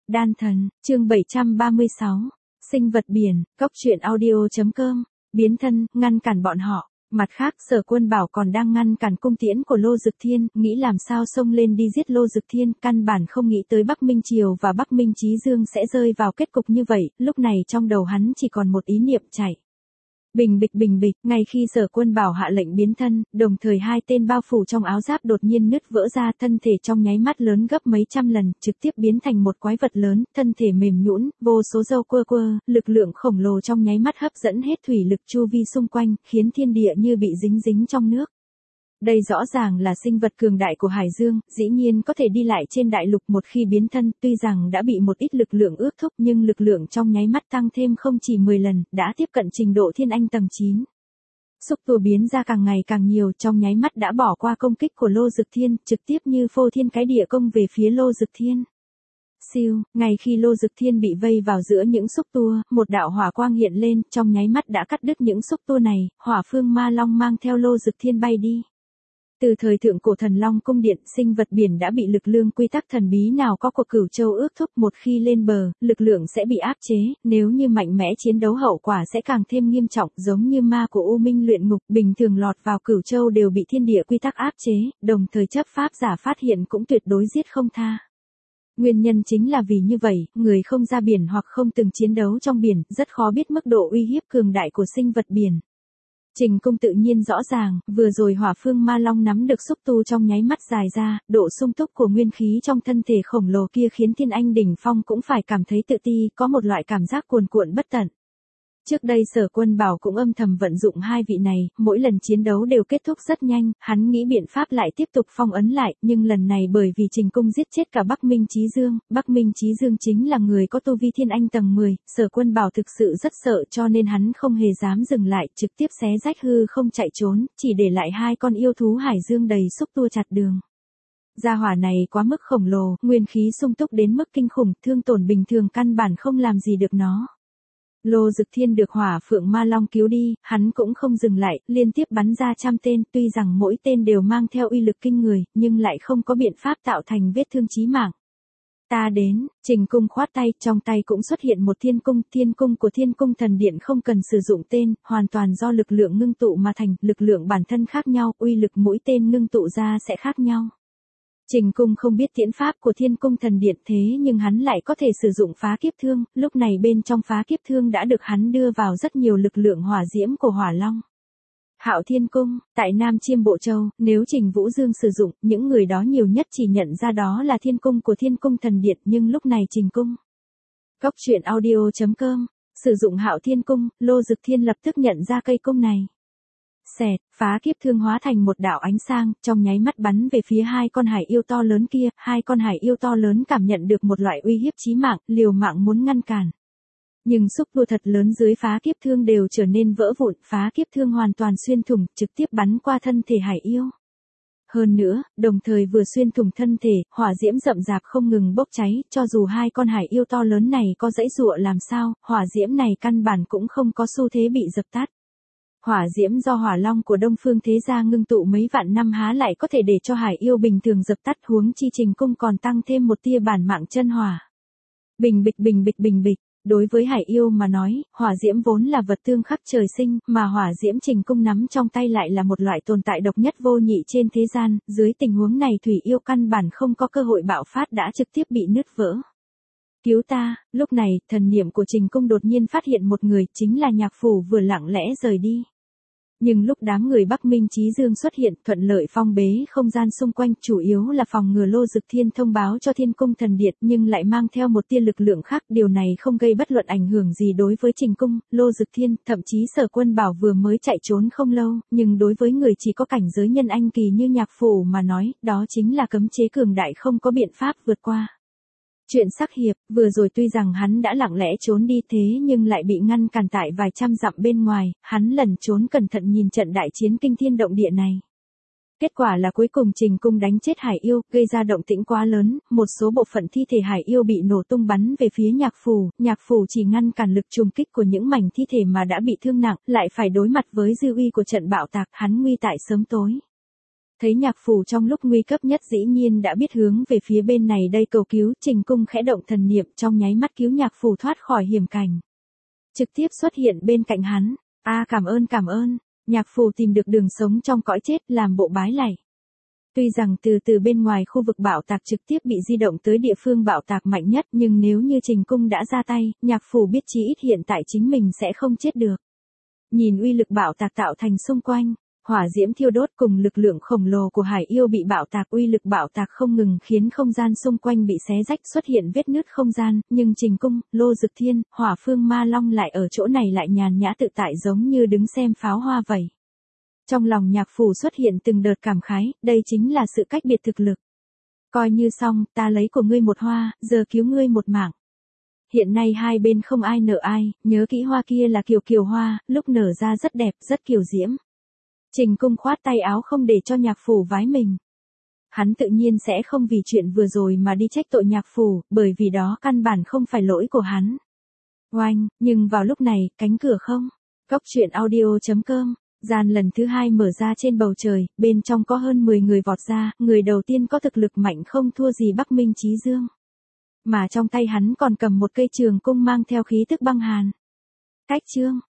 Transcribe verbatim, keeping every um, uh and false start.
Đan thần, chương bảy trăm ba mươi sáu. Sinh vật biển, cốc truyện audio chấm com. Biến thân, ngăn cản bọn họ. Mặt khác, Sở Quân Bảo còn đang ngăn cản cung tiễn của Lô Dực Thiên, nghĩ làm sao xông lên đi giết Lô Dực Thiên, căn bản không nghĩ tới Bắc Minh Triều và Bắc Minh Chí Dương sẽ rơi vào kết cục như vậy, lúc này trong đầu hắn chỉ còn một ý niệm chạy. Bình bịch bình bịch, ngay khi Sở Quân Bảo hạ lệnh biến thân, đồng thời hai tên bao phủ trong áo giáp đột nhiên nứt vỡ ra, thân thể trong nháy mắt lớn gấp mấy trăm lần, trực tiếp biến thành một quái vật lớn, thân thể mềm nhũn, vô số râu quơ quơ, lực lượng khổng lồ trong nháy mắt hấp dẫn hết thủy lực chu vi xung quanh, khiến thiên địa như bị dính dính trong nước. Đây rõ ràng là sinh vật cường đại của Hải Dương, dĩ nhiên có thể đi lại trên đại lục một khi biến thân, tuy rằng đã bị một ít lực lượng ước thúc nhưng lực lượng trong nháy mắt tăng thêm không chỉ mười lần, đã tiếp cận trình độ thiên anh tầng chín. Xúc tua biến ra càng ngày càng nhiều, trong nháy mắt đã bỏ qua công kích của Lô Dực Thiên, trực tiếp như phô thiên cái địa công về phía Lô Dực Thiên. Siêu, ngay khi Lô Dực Thiên bị vây vào giữa những xúc tua, một đạo hỏa quang hiện lên, trong nháy mắt đã cắt đứt những xúc tua này, Hỏa Phương Ma Long mang theo Lô Dực Thiên bay đi. Từ thời thượng cổ Thần Long cung điện, sinh vật biển đã bị lực lượng quy tắc thần bí nào có của Cửu Châu ước thúc, một khi lên bờ, lực lượng sẽ bị áp chế, nếu như mạnh mẽ chiến đấu hậu quả sẽ càng thêm nghiêm trọng, giống như ma của U Minh luyện ngục, bình thường lọt vào Cửu Châu đều bị thiên địa quy tắc áp chế, đồng thời chấp pháp giả phát hiện cũng tuyệt đối giết không tha. Nguyên nhân chính là vì như vậy, người không ra biển hoặc không từng chiến đấu trong biển, rất khó biết mức độ uy hiếp cường đại của sinh vật biển. Trình Cung tự nhiên rõ ràng, vừa rồi Hỏa Phương Ma Long nắm được xúc tu trong nháy mắt dài ra, độ sung túc của nguyên khí trong thân thể khổng lồ kia khiến Thiên Anh đỉnh phong cũng phải cảm thấy tự ti, có một loại cảm giác cuồn cuộn bất tận. Trước đây Sở Quân Bảo cũng âm thầm vận dụng hai vị này, mỗi lần chiến đấu đều kết thúc rất nhanh, hắn nghĩ biện pháp lại tiếp tục phong ấn lại, nhưng lần này bởi vì Trình Cung giết chết cả Bắc Minh Chí Dương, Bắc Minh Chí Dương chính là người có tu vi Thiên Anh tầng mười, Sở Quân Bảo thực sự rất sợ cho nên hắn không hề dám dừng lại, trực tiếp xé rách hư không chạy trốn, chỉ để lại hai con yêu thú Hải Dương đầy xúc tua chặt đường. Gia hỏa này quá mức khổng lồ, nguyên khí sung túc đến mức kinh khủng, thương tổn bình thường căn bản không làm gì được nó. Lô Dực Thiên được Hỏa Phượng Ma Long cứu đi, hắn cũng không dừng lại, liên tiếp bắn ra trăm tên, tuy rằng mỗi tên đều mang theo uy lực kinh người, nhưng lại không có biện pháp tạo thành vết thương chí mạng. Ta đến, Trình Cung khoát tay, trong tay cũng xuất hiện một thiên cung, thiên cung của Thiên Cung Thần Điện không cần sử dụng tên, hoàn toàn do lực lượng ngưng tụ mà thành, lực lượng bản thân khác nhau, uy lực mỗi tên ngưng tụ ra sẽ khác nhau. Trình Cung không biết tiễn pháp của Thiên Cung Thần Điện thế nhưng hắn lại có thể sử dụng phá kiếp thương, lúc này bên trong phá kiếp thương đã được hắn đưa vào rất nhiều lực lượng hỏa diễm của Hỏa Long. Hạo Thiên Cung, tại Nam Chiêm Bộ Châu, nếu Trình Vũ Dương sử dụng, những người đó nhiều nhất chỉ nhận ra đó là Thiên Cung của Thiên Cung Thần Điện, nhưng lúc này Trình Cung. Cốc truyện audio chấm com, sử dụng Hạo Thiên Cung, Lô Dực Thiên lập tức nhận ra cây cung này. Xẹt, phá kiếp thương hóa thành một đạo ánh sáng, trong nháy mắt bắn về phía hai con hải yêu to lớn kia, hai con hải yêu to lớn cảm nhận được một loại uy hiếp chí mạng, liều mạng muốn ngăn cản. Nhưng xúc tua thật lớn dưới phá kiếp thương đều trở nên vỡ vụn, phá kiếp thương hoàn toàn xuyên thủng, trực tiếp bắn qua thân thể hải yêu. Hơn nữa, đồng thời vừa xuyên thủng thân thể, hỏa diễm rậm rạp không ngừng bốc cháy, cho dù hai con hải yêu to lớn này có dãy dụa làm sao, hỏa diễm này căn bản cũng không có xu thế bị dập tắt. Hỏa diễm do Hỏa Long của Đông Phương Thế Gia ngưng tụ mấy vạn năm há lại có thể để cho hải yêu bình thường dập tắt, huống chi Trình Cung còn tăng thêm một tia bản mạng chân hỏa. Bình bịch bình bịch bình bịch, đối với hải yêu mà nói, hỏa diễm vốn là vật tương khắc trời sinh, mà hỏa diễm Trình Cung nắm trong tay lại là một loại tồn tại độc nhất vô nhị trên thế gian, dưới tình huống này thủy yêu căn bản không có cơ hội bạo phát đã trực tiếp bị nứt vỡ. Cứu ta, lúc này, thần niệm của Trình Cung đột nhiên phát hiện một người, chính là Nhạc Phủ vừa lặng lẽ rời đi. Nhưng lúc đám người Bắc Minh Chí Dương xuất hiện, thuận lợi phong bế không gian xung quanh, chủ yếu là phòng ngừa Lô Dực Thiên thông báo cho Thiên Cung Thần Điện, nhưng lại mang theo một tia lực lượng khác, điều này không gây bất luận ảnh hưởng gì đối với Trình Cung, Lô Dực Thiên, thậm chí Sở Quân Bảo vừa mới chạy trốn không lâu, nhưng đối với người chỉ có cảnh giới nhân anh kỳ như Nhạc Phủ mà nói, đó chính là cấm chế cường đại không có biện pháp vượt qua. Chuyện sắc hiệp, vừa rồi tuy rằng hắn đã lặng lẽ trốn đi thế nhưng lại bị ngăn cản tại vài trăm dặm bên ngoài, hắn lẩn trốn cẩn thận nhìn trận đại chiến kinh thiên động địa này. Kết quả là cuối cùng Trình Cung đánh chết hải yêu, gây ra động tĩnh quá lớn, một số bộ phận thi thể hải yêu bị nổ tung bắn về phía Nhạc Phủ, Nhạc Phủ chỉ ngăn cản lực trùng kích của những mảnh thi thể mà đã bị thương nặng, lại phải đối mặt với dư uy của trận bạo tạc, hắn nguy tại sớm tối. Thấy nhạc phủ trong lúc nguy cấp nhất dĩ nhiên đã biết hướng về phía bên này đây cầu cứu, Trình Cung khẽ động thần niệm trong nháy mắt cứu nhạc phủ thoát khỏi hiểm cảnh. Trực tiếp xuất hiện bên cạnh hắn. A cảm ơn cảm ơn, nhạc phủ tìm được đường sống trong cõi chết làm bộ bái lạy. Tuy rằng từ từ bên ngoài khu vực bạo tạc trực tiếp bị di động tới địa phương bạo tạc mạnh nhất nhưng nếu như Trình Cung đã ra tay, nhạc phủ biết chí ít hiện tại chính mình sẽ không chết được. Nhìn uy lực bạo tạc tạo thành xung quanh, hỏa diễm thiêu đốt cùng lực lượng khổng lồ của hải yêu bị bạo tạc, uy lực bạo tạc không ngừng khiến không gian xung quanh bị xé rách xuất hiện vết nứt không gian, nhưng Trình Cung, Lô Dực Thiên, Hỏa Phương Ma Long lại ở chỗ này lại nhàn nhã tự tại giống như đứng xem pháo hoa vậy. Trong lòng nhạc phủ xuất hiện từng đợt cảm khái, đây chính là sự cách biệt thực lực. Coi như xong, ta lấy của ngươi một hoa, giờ cứu ngươi một mạng. Hiện nay hai bên không ai nợ ai, nhớ kỹ hoa kia là kiều kiều hoa, lúc nở ra rất đẹp, rất kiều diễm. Trình Cung khoát tay áo không để cho nhạc phủ vái mình. Hắn tự nhiên sẽ không vì chuyện vừa rồi mà đi trách tội nhạc phủ, bởi vì đó căn bản không phải lỗi của hắn. Oanh, nhưng vào lúc này, cánh cửa không. Góc truyện audio chấm com, gian lần thứ hai mở ra trên bầu trời, bên trong có hơn mười người vọt ra, người đầu tiên có thực lực mạnh không thua gì Bắc Minh Chí Dương. Mà trong tay hắn còn cầm một cây trường cung mang theo khí tức băng hàn. Cách chương.